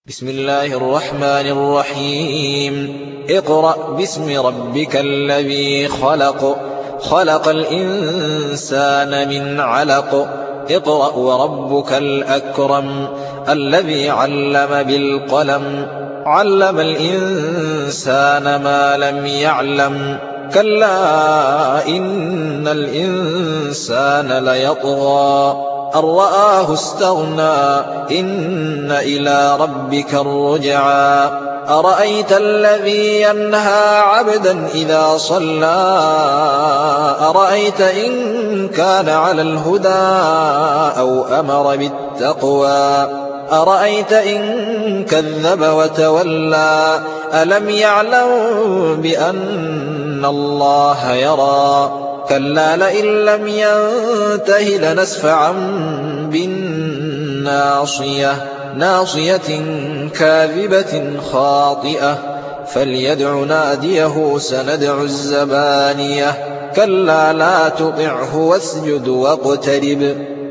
بسم الله الرحمن الرحيم. اقرأ باسم ربك الذي خلق. خلق الإنسان من علق. اقرأ وربك الأكرم الذي علم بالقلم علم الإنسان ما لم يعلم. كلا إن الإنسان ليطغى أن رآه استغنى إن إلى ربك الرجعى. أرأيت الذي ينهى عبدا إذا صلى أرأيت إن كان على الهدى أو أمر بالتقوى أرأيت إن كذب وتولى ألم يعلم بأن الله يرى. كلا لئن لم ينته لنسفعا بالناصية ناصية كاذبة خاطئة فليدع ناديه سندع الزبانية. كلا لا تطعه واسجد واقترب